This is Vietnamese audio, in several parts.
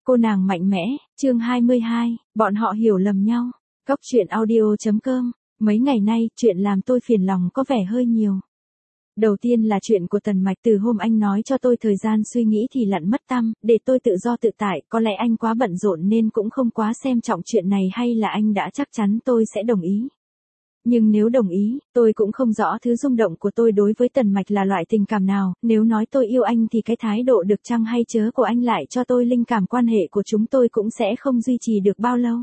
Cô nàng mạnh mẽ, chương 22, bọn họ hiểu lầm nhau. Góc chuyện audio.com. Mấy ngày nay, chuyện làm tôi phiền lòng có vẻ hơi nhiều. Đầu tiên là chuyện của Tần Mạch, từ hôm anh nói cho tôi thời gian suy nghĩ thì lặn mất tăm, để tôi tự do tự tại, có lẽ anh quá bận rộn nên cũng không quá xem trọng chuyện này, hay là anh đã chắc chắn tôi sẽ đồng ý. Nhưng nếu đồng ý, tôi cũng không rõ thứ rung động của tôi đối với Tần Mạch là loại tình cảm nào, nếu nói tôi yêu anh thì cái thái độ được chăng hay chớ của anh lại cho tôi linh cảm quan hệ của chúng tôi cũng sẽ không duy trì được bao lâu.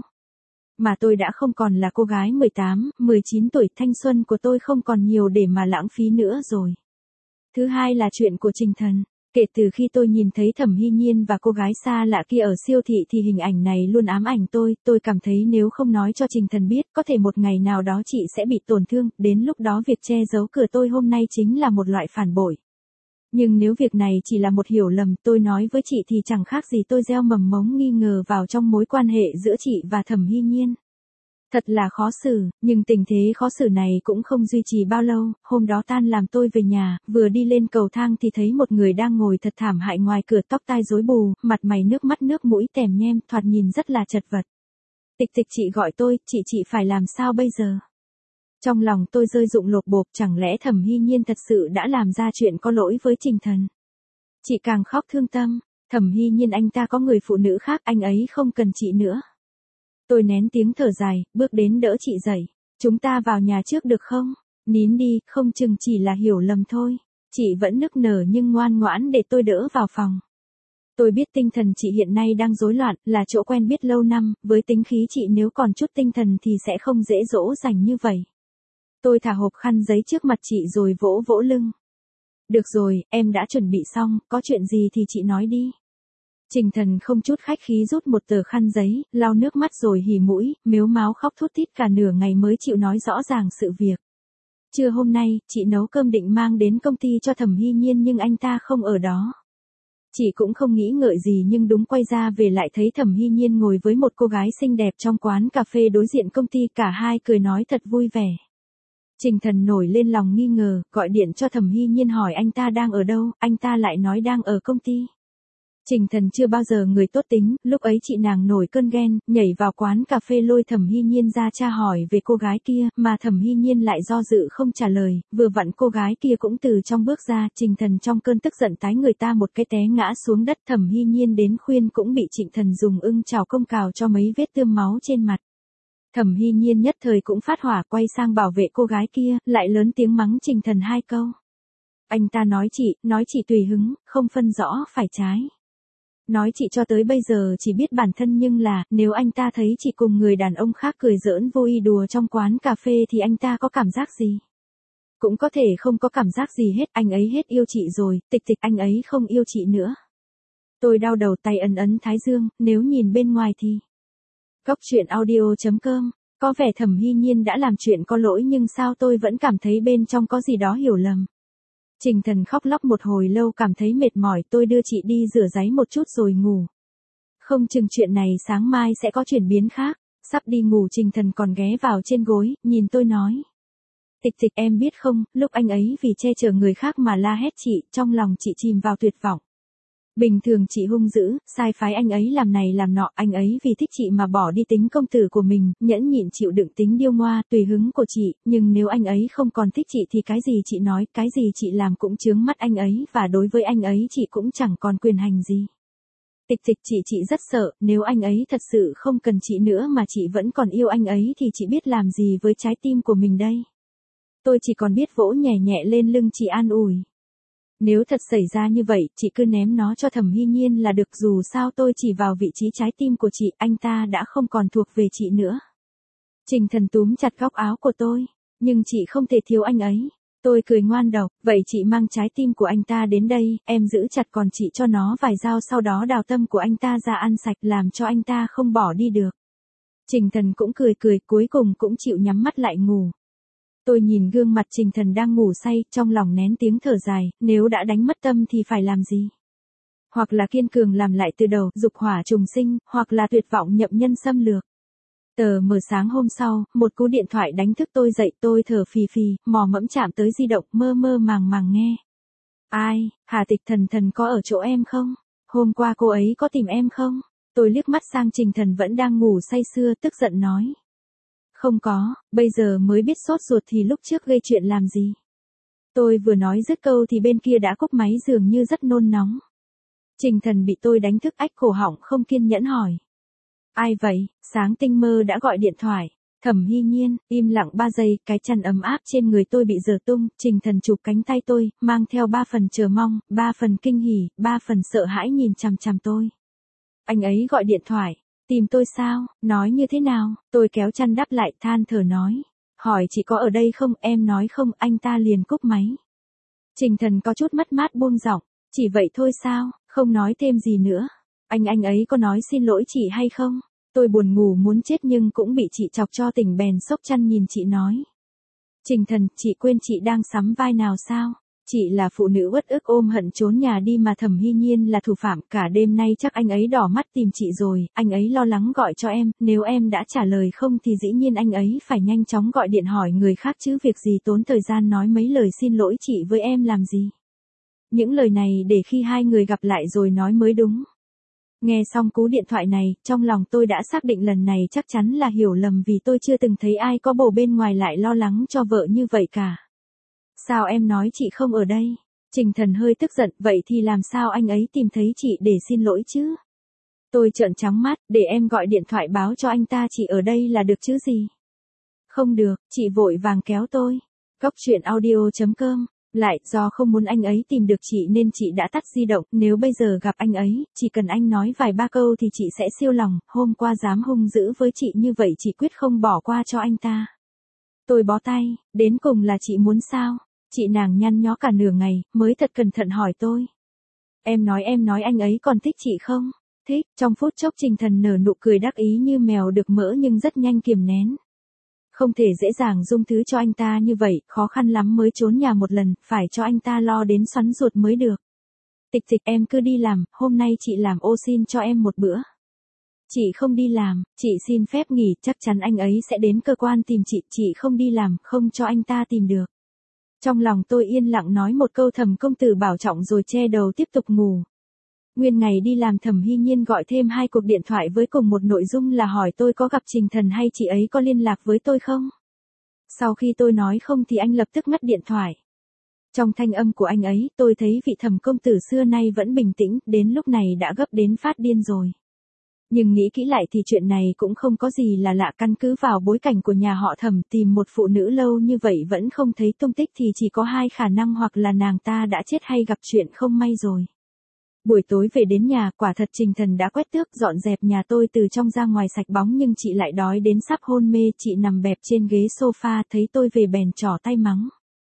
Mà tôi đã không còn là cô gái 18, 19 tuổi, thanh xuân của tôi không còn nhiều để mà lãng phí nữa rồi. Thứ hai là chuyện của Trình Thần. Kể từ khi tôi nhìn thấy Thẩm Hy Nhiên và cô gái xa lạ kia ở siêu thị thì hình ảnh này luôn ám ảnh tôi cảm thấy nếu không nói cho Trình Thần biết, có thể một ngày nào đó chị sẽ bị tổn thương, đến lúc đó việc che giấu cửa tôi hôm nay chính là một loại phản bội. Nhưng nếu việc này chỉ là một hiểu lầm, tôi nói với chị thì chẳng khác gì tôi gieo mầm mống nghi ngờ vào trong mối quan hệ giữa chị và Thẩm Hy Nhiên. Thật là khó xử, nhưng tình thế khó xử này cũng không duy trì bao lâu. Hôm đó tan làm tôi về nhà, vừa đi lên cầu thang thì thấy một người đang ngồi thật thảm hại ngoài cửa, tóc tai rối bù, mặt mày nước mắt nước mũi tèm nhem, thoạt nhìn rất là chật vật. Tịch tịch, chị gọi tôi, chị phải làm sao bây giờ? Trong lòng tôi rơi rụng lột bột, chẳng lẽ Thẩm Hy Nhiên thật sự đã làm ra chuyện có lỗi với Trình Thần? Chị càng khóc thương tâm. Thẩm Hy Nhiên anh ta có người phụ nữ khác, anh ấy không cần chị nữa. Tôi nén tiếng thở dài, bước đến đỡ chị dậy. Chúng ta vào nhà trước được không? Nín đi, không chừng chỉ là hiểu lầm thôi. Chị vẫn nức nở nhưng ngoan ngoãn để tôi đỡ vào phòng. Tôi biết tinh thần chị hiện nay đang rối loạn, là chỗ quen biết lâu năm, với tính khí chị nếu còn chút tinh thần thì sẽ không dễ dỗ dành như vậy. Tôi thả hộp khăn giấy trước mặt chị rồi vỗ vỗ lưng. Được rồi, em đã chuẩn bị xong, có chuyện gì thì chị nói đi. Trình Thần không chút khách khí rút một tờ khăn giấy, lau nước mắt rồi hỉ mũi, mếu máo khóc thút thít cả nửa ngày mới chịu nói rõ ràng sự việc. Trưa hôm nay, chị nấu cơm định mang đến công ty cho Thẩm Hy Nhiên nhưng anh ta không ở đó. Chị cũng không nghĩ ngợi gì nhưng đúng quay ra về lại thấy Thẩm Hy Nhiên ngồi với một cô gái xinh đẹp trong quán cà phê đối diện công ty, cả hai cười nói thật vui vẻ. Trình Thần nổi lên lòng nghi ngờ, gọi điện cho Thẩm Hy Nhiên hỏi anh ta đang ở đâu, anh ta lại nói đang ở công ty. Trình Thần chưa bao giờ người tốt tính, lúc ấy chị nàng nổi cơn ghen, nhảy vào quán cà phê lôi Thẩm Hy Nhiên ra tra hỏi về cô gái kia, mà Thẩm Hy Nhiên lại do dự không trả lời, vừa vặn cô gái kia cũng từ trong bước ra, Trình Thần trong cơn tức giận tái người ta một cái té ngã xuống đất, Thẩm Hy Nhiên đến khuyên cũng bị Trình Thần dùng ưng chảo công cào cho mấy vết tươm máu trên mặt. Thẩm Hy Nhiên nhất thời cũng phát hỏa, quay sang bảo vệ cô gái kia, lại lớn tiếng mắng Trình Thần hai câu. Anh ta nói chị tùy hứng, không phân rõ phải trái. Nói chị cho tới bây giờ chỉ biết bản thân nhưng là, nếu anh ta thấy chị cùng người đàn ông khác cười giỡn vô ý đùa trong quán cà phê thì anh ta có cảm giác gì? Cũng có thể không có cảm giác gì hết, anh ấy hết yêu chị rồi, tịch tịch, anh ấy không yêu chị nữa. Tôi đau đầu, tay ấn ấn thái dương, nếu nhìn bên ngoài thì... Góc chuyện audio.com. Có vẻ Thẩm Hy Nhiên đã làm chuyện có lỗi nhưng sao tôi vẫn cảm thấy bên trong có gì đó hiểu lầm. Trình Thần khóc lóc một hồi lâu cảm thấy mệt mỏi, tôi đưa chị đi rửa ráy một chút rồi ngủ. Không chừng chuyện này sáng mai sẽ có chuyển biến khác. Sắp đi ngủ Trình Thần còn ghé vào trên gối, nhìn tôi nói. Tịch tịch, em biết không, lúc anh ấy vì che chở người khác mà la hét chị, trong lòng chị chìm vào tuyệt vọng. Bình thường chị hung dữ, sai phái anh ấy làm này làm nọ, anh ấy vì thích chị mà bỏ đi tính công tử của mình, nhẫn nhịn chịu đựng tính điêu ngoa, tùy hứng của chị, nhưng nếu anh ấy không còn thích chị thì cái gì chị nói, cái gì chị làm cũng chướng mắt anh ấy, và đối với anh ấy chị cũng chẳng còn quyền hành gì. Tịch tịch, chị rất sợ, nếu anh ấy thật sự không cần chị nữa mà chị vẫn còn yêu anh ấy thì chị biết làm gì với trái tim của mình đây. Tôi chỉ còn biết vỗ nhẹ nhẹ lên lưng chị an ủi. Nếu thật xảy ra như vậy, chị cứ ném nó cho Thẩm Hy Nhiên là được, dù sao tôi chỉ vào vị trí trái tim của chị, anh ta đã không còn thuộc về chị nữa. Trình Thần túm chặt góc áo của tôi, nhưng chị không thể thiếu anh ấy. Tôi cười ngoan độc, vậy chị mang trái tim của anh ta đến đây, em giữ chặt còn chị cho nó vài dao, sau đó đào tâm của anh ta ra ăn sạch, làm cho anh ta không bỏ đi được. Trình Thần cũng cười, cuối cùng cũng chịu nhắm mắt lại ngủ. Tôi nhìn gương mặt Trình Thần đang ngủ say, trong lòng nén tiếng thở dài, nếu đã đánh mất tâm thì phải làm gì? Hoặc là kiên cường làm lại từ đầu, dục hỏa trùng sinh, hoặc là tuyệt vọng nhậm nhân xâm lược. Tờ mờ sáng hôm sau, một cú điện thoại đánh thức tôi dậy, tôi thở phì phì, mò mẫm chạm tới di động, mơ mơ màng màng nghe. Ai, Hà Tịch, Thần có ở chỗ em không? Hôm qua cô ấy có tìm em không? Tôi liếc mắt sang Trình Thần vẫn đang ngủ say sưa, tức giận nói. Không có, bây giờ mới biết sốt ruột thì lúc trước gây chuyện làm gì. Tôi vừa nói dứt câu thì bên kia đã cúp máy dường như rất nôn nóng. Trình Thần bị tôi đánh thức ách cổ họng không kiên nhẫn hỏi. Ai vậy, sáng tinh mơ đã gọi điện thoại. Thẩm Hy Nhiên, im lặng 3 giây, cái chăn ấm áp trên người tôi bị giở tung, Trình Thần chụp cánh tay tôi, mang theo 3 phần chờ mong, 3 phần kinh hỉ, 3 phần sợ hãi nhìn chằm chằm tôi. Anh ấy gọi điện thoại, tìm tôi sao, nói như thế nào, tôi kéo chăn đắp lại than thở nói. Hỏi chị có ở đây không, em nói không, anh ta liền cúp máy. Trình Thần có chút mất mát buông giọng, chỉ vậy thôi sao, không nói thêm gì nữa. Anh ấy có nói xin lỗi chị hay không? Tôi buồn ngủ muốn chết nhưng cũng bị chị chọc cho tỉnh bèn xốc chăn nhìn chị nói. Trình Thần, chị quên chị đang sắm vai nào sao? Chị là phụ nữ uất ức ôm hận trốn nhà đi mà Thẩm Hy Nhiên là thủ phạm, cả đêm nay chắc anh ấy đỏ mắt tìm chị rồi, anh ấy lo lắng gọi cho em, nếu em đã trả lời không thì dĩ nhiên anh ấy phải nhanh chóng gọi điện hỏi người khác chứ việc gì tốn thời gian nói mấy lời xin lỗi chị với em làm gì. Những lời này để khi hai người gặp lại rồi nói mới đúng. Nghe xong cú điện thoại này, trong lòng tôi đã xác định lần này chắc chắn là hiểu lầm vì tôi chưa từng thấy ai có bồ bên ngoài lại lo lắng cho vợ như vậy cả. Sao em nói chị không ở đây? Trình Thần hơi tức giận, vậy thì làm sao anh ấy tìm thấy chị để xin lỗi chứ? Tôi trợn trắng mắt, để em gọi điện thoại báo cho anh ta chị ở đây là được chứ gì? Không được, chị vội vàng kéo tôi. Cóc truyện audio.com. Lại, do không muốn anh ấy tìm được chị nên chị đã tắt di động, nếu bây giờ gặp anh ấy, chỉ cần anh nói vài ba câu thì chị sẽ siêu lòng, hôm qua dám hung dữ với chị như vậy chị quyết không bỏ qua cho anh ta. Tôi bó tay, đến cùng là chị muốn sao? Chị nàng nhăn nhó cả nửa ngày, mới thật cẩn thận hỏi tôi. Em nói anh ấy còn thích chị không? Thích, trong phút chốc Trình Thần nở nụ cười đắc ý như mèo được mỡ nhưng rất nhanh kiềm nén. Không thể dễ dàng dung thứ cho anh ta như vậy, khó khăn lắm mới trốn nhà một lần, phải cho anh ta lo đến xoắn ruột mới được. Tịch Tịch em cứ đi làm, hôm nay chị làm ô xin cho em một bữa. Chị không đi làm, chị xin phép nghỉ, chắc chắn anh ấy sẽ đến cơ quan tìm chị không đi làm, không cho anh ta tìm được. Trong lòng tôi yên lặng nói một câu Thẩm công tử bảo trọng rồi che đầu tiếp tục ngủ. Nguyên ngày đi làm Thẩm Hy Nhiên gọi thêm 2 cuộc điện thoại với cùng một nội dung là hỏi tôi có gặp Trình Thần hay chị ấy có liên lạc với tôi không. Sau khi tôi nói không thì anh lập tức ngắt điện thoại. Trong thanh âm của anh ấy tôi thấy vị Thẩm công tử xưa nay vẫn bình tĩnh, đến lúc này đã gấp đến phát điên rồi. Nhưng nghĩ kỹ lại thì chuyện này cũng không có gì là lạ, căn cứ vào bối cảnh của nhà họ Thẩm tìm một phụ nữ lâu như vậy vẫn không thấy tung tích thì chỉ có 2 khả năng, hoặc là nàng ta đã chết hay gặp chuyện không may rồi. Buổi tối về đến nhà, quả thật Trình Thần đã quét tước dọn dẹp nhà tôi từ trong ra ngoài sạch bóng nhưng chị lại đói đến sắp hôn mê, chị nằm bẹp trên ghế sofa thấy tôi về bèn trỏ tay mắng.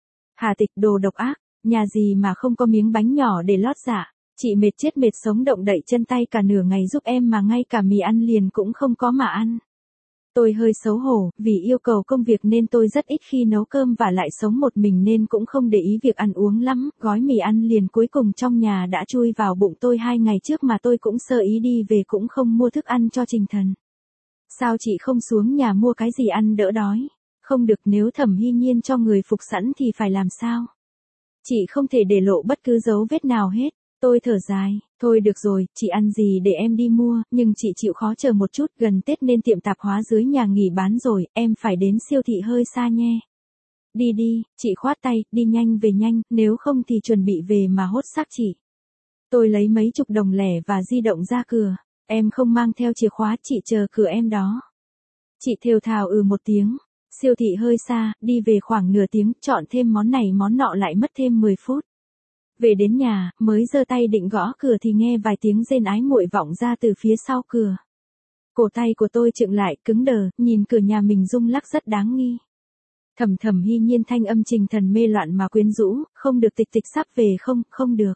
Hà Tịch đồ độc ác, nhà gì mà không có miếng bánh nhỏ để lót dạ, chị mệt chết mệt sống động đậy chân tay cả nửa ngày giúp em mà ngay cả mì ăn liền cũng không có mà ăn. Tôi hơi xấu hổ, vì yêu cầu công việc nên tôi rất ít khi nấu cơm và lại sống một mình nên cũng không để ý việc ăn uống lắm, gói mì ăn liền cuối cùng trong nhà đã chui vào bụng tôi 2 ngày trước mà tôi cũng sơ ý đi về cũng không mua thức ăn cho Trình Thần. Sao chị không xuống nhà mua cái gì ăn đỡ đói? Không được, nếu Thẩm Hy Nhiên cho người phục sẵn thì phải làm sao? Chị không thể để lộ bất cứ dấu vết nào hết. Tôi thở dài, thôi được rồi, chị ăn gì để em đi mua, nhưng chị chịu khó chờ một chút, gần Tết nên tiệm tạp hóa dưới nhà nghỉ bán rồi, em phải đến siêu thị hơi xa nhé. Đi đi, chị khoát tay, đi nhanh về nhanh, nếu không thì chuẩn bị về mà hốt xác chị. Tôi lấy mấy chục đồng lẻ và di động ra cửa, em không mang theo chìa khóa, chị chờ cửa em đó. Chị thều thào một tiếng, siêu thị hơi xa, đi về khoảng nửa tiếng, chọn thêm món này món nọ lại mất thêm 10 phút. Về đến nhà, mới giơ tay định gõ cửa thì nghe vài tiếng rên ái muội vọng ra từ phía sau cửa. Cổ tay của tôi chựng lại, cứng đờ, nhìn cửa nhà mình rung lắc rất đáng nghi. Thẩm Hy Nhiên thanh âm Trình Thần mê loạn mà quyến rũ, không được, Tịch Tịch sắp về không, không được.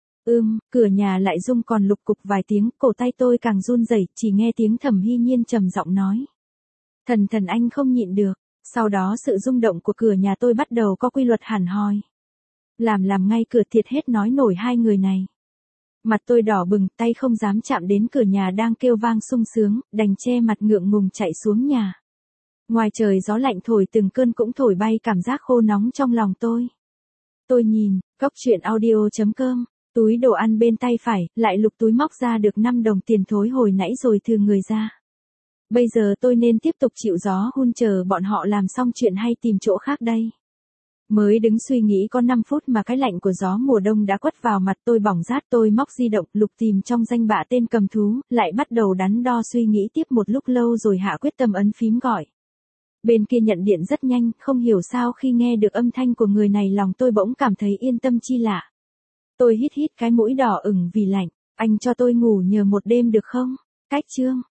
Cửa nhà lại rung còn lục cục vài tiếng, cổ tay tôi càng run rẩy, chỉ nghe tiếng Thẩm Hy Nhiên trầm giọng nói. Thần anh không nhịn được, sau đó sự rung động của cửa nhà tôi bắt đầu có quy luật hẳn hoi. Làm ngay cửa thiệt hết nói nổi hai người này. Mặt tôi đỏ bừng, tay không dám chạm đến cửa nhà đang kêu vang sung sướng, đành che mặt ngượng ngùng chạy xuống nhà. Ngoài trời gió lạnh thổi từng cơn cũng thổi bay cảm giác khô nóng trong lòng tôi. Tôi nhìn, cóc truyện audio.com Túi đồ ăn bên tay phải, lại lục túi móc ra được 5 đồng tiền thối hồi nãy rồi thừ người ra. Bây giờ tôi nên tiếp tục chịu gió hun chờ bọn họ làm xong chuyện hay tìm chỗ khác đây? Mới đứng suy nghĩ có 5 phút mà cái lạnh của gió mùa đông đã quất vào mặt tôi bỏng rát. Tôi móc di động lục tìm trong danh bạ tên cầm thú, lại bắt đầu đắn đo suy nghĩ tiếp một lúc lâu rồi hạ quyết tâm ấn phím gọi. Bên kia nhận điện rất nhanh, không hiểu sao khi nghe được âm thanh của người này lòng tôi bỗng cảm thấy yên tâm chi lạ. Tôi hít hít cái mũi đỏ ửng vì lạnh, anh cho tôi ngủ nhờ một đêm được không? Cách chương